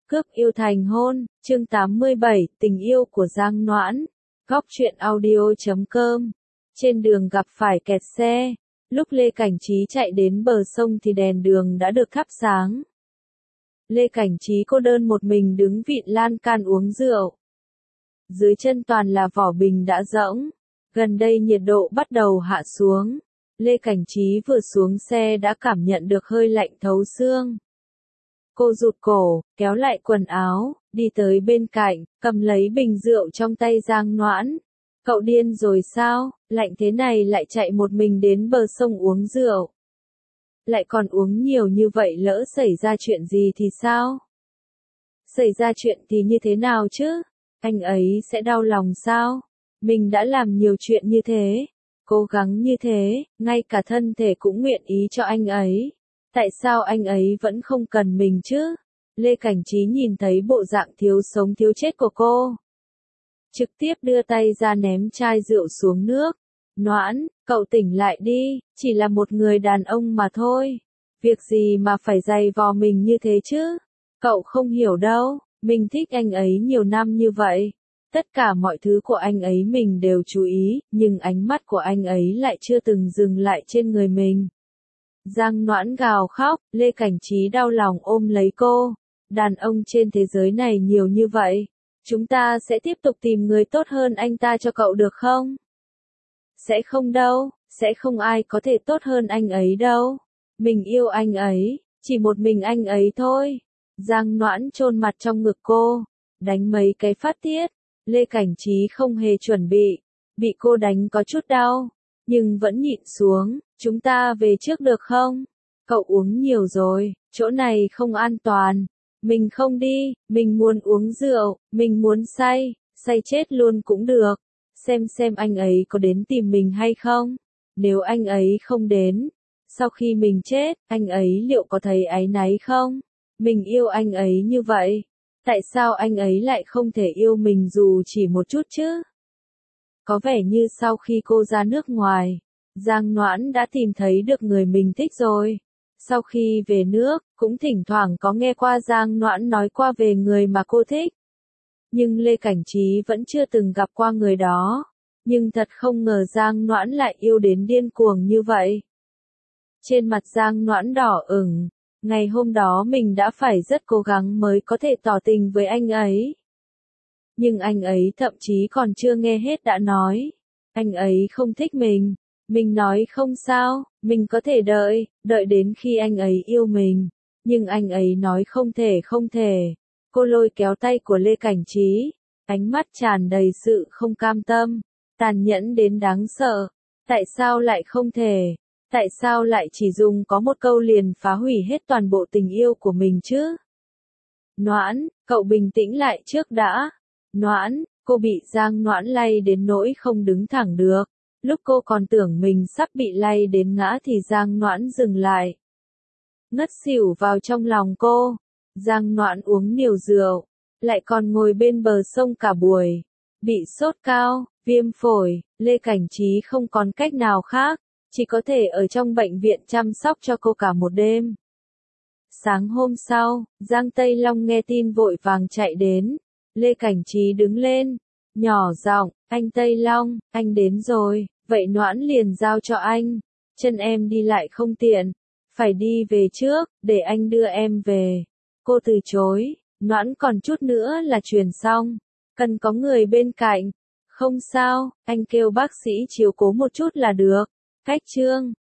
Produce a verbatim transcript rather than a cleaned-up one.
Cướp yêu thành hôn, chương tám mươi bảy, tình yêu của Giang Noãn. Góc truyện audio chấm com. Trên đường gặp phải kẹt xe, lúc Lê Cảnh Trí chạy đến bờ sông thì đèn đường đã được thắp sáng. Lê Cảnh Trí cô đơn một mình đứng vịn lan can uống rượu. Dưới chân toàn là vỏ bình đã rỗng. Gần đây nhiệt độ bắt đầu hạ xuống. Lê Cảnh Trí vừa xuống xe đã cảm nhận được hơi lạnh thấu xương. Cô rụt cổ, kéo lại quần áo, đi tới bên cạnh, cầm lấy bình rượu trong tay Giang Noãn. Cậu điên rồi sao, lạnh thế này lại chạy một mình đến bờ sông uống rượu. Lại còn uống nhiều như vậy, lỡ xảy ra chuyện gì thì sao? Xảy ra chuyện thì như thế nào chứ? Anh ấy sẽ đau lòng sao? Mình đã làm nhiều chuyện như thế, cố gắng như thế, ngay cả thân thể cũng nguyện ý cho anh ấy. Tại sao anh ấy vẫn không cần mình chứ? Lê Cảnh Trí nhìn thấy bộ dạng thiếu sống thiếu chết của cô, trực tiếp đưa tay ra ném chai rượu xuống nước. Noãn, cậu tỉnh lại đi, chỉ là một người đàn ông mà thôi. Việc gì mà phải dày vò mình như thế chứ? Cậu không hiểu đâu, mình thích anh ấy nhiều năm như vậy. Tất cả mọi thứ của anh ấy mình đều chú ý, nhưng ánh mắt của anh ấy lại chưa từng dừng lại trên người mình. Giang Noãn gào khóc, Lê Cảnh Trí đau lòng ôm lấy cô. Đàn ông trên thế giới này nhiều như vậy. Chúng ta sẽ tiếp tục tìm người tốt hơn anh ta cho cậu được không? Sẽ không đâu, sẽ không ai có thể tốt hơn anh ấy đâu. Mình yêu anh ấy, chỉ một mình anh ấy thôi. Giang Noãn chôn mặt trong ngực cô, đánh mấy cái phát tiết. Lê Cảnh Trí không hề chuẩn bị, bị cô đánh có chút đau, nhưng vẫn nhịn xuống. Chúng ta về trước được không? Cậu uống nhiều rồi, chỗ này không an toàn. Mình không đi, mình muốn uống rượu, mình muốn say, say chết luôn cũng được. Xem xem anh ấy có đến tìm mình hay không. Nếu anh ấy không đến, sau khi mình chết, anh ấy liệu có thấy áy náy không? Mình yêu anh ấy như vậy, tại sao anh ấy lại không thể yêu mình dù chỉ một chút chứ? Có vẻ như sau khi cô ra nước ngoài, Giang Noãn đã tìm thấy được người mình thích rồi. Sau khi về nước, cũng thỉnh thoảng có nghe qua Giang Noãn nói qua về người mà cô thích. Nhưng Lê Cảnh Trí vẫn chưa từng gặp qua người đó. Nhưng thật không ngờ Giang Noãn lại yêu đến điên cuồng như vậy. Trên mặt Giang Noãn đỏ ửng. Ngày hôm đó mình đã phải rất cố gắng mới có thể tỏ tình với anh ấy. Nhưng anh ấy thậm chí còn chưa nghe hết đã nói. Anh ấy không thích mình. Mình nói không sao, mình có thể đợi, đợi đến khi anh ấy yêu mình. Nhưng anh ấy nói không thể không thể. Cô lôi kéo tay của Lê Cảnh Trí, ánh mắt tràn đầy sự không cam tâm, tàn nhẫn đến đáng sợ. Tại sao lại không thể? Tại sao lại chỉ dùng có một câu liền phá hủy hết toàn bộ tình yêu của mình chứ? Noãn, cậu bình tĩnh lại trước đã. Noãn, cô bị Giang Noãn lay đến nỗi không đứng thẳng được. Lúc cô còn tưởng mình sắp bị lay đến ngã thì Giang Noãn dừng lại. Ngất xỉu vào trong lòng cô. Giang Noãn uống nhiều rượu, lại còn ngồi bên bờ sông cả buổi. Bị sốt cao, viêm phổi, Lê Cảnh Trí không còn cách nào khác, chỉ có thể ở trong bệnh viện chăm sóc cho cô cả một đêm. Sáng hôm sau, Giang Tây Long nghe tin vội vàng chạy đến. Lê Cảnh Trí đứng lên, nhỏ giọng, anh Tây Long, anh đến rồi, vậy Noãn liền giao cho anh. Chân em đi lại không tiện, phải đi về trước, để anh đưa em về. Cô từ chối, Noãn còn chút nữa là truyền xong, cần có người bên cạnh. Không sao, anh kêu bác sĩ chiếu cố một chút là được. Cách chương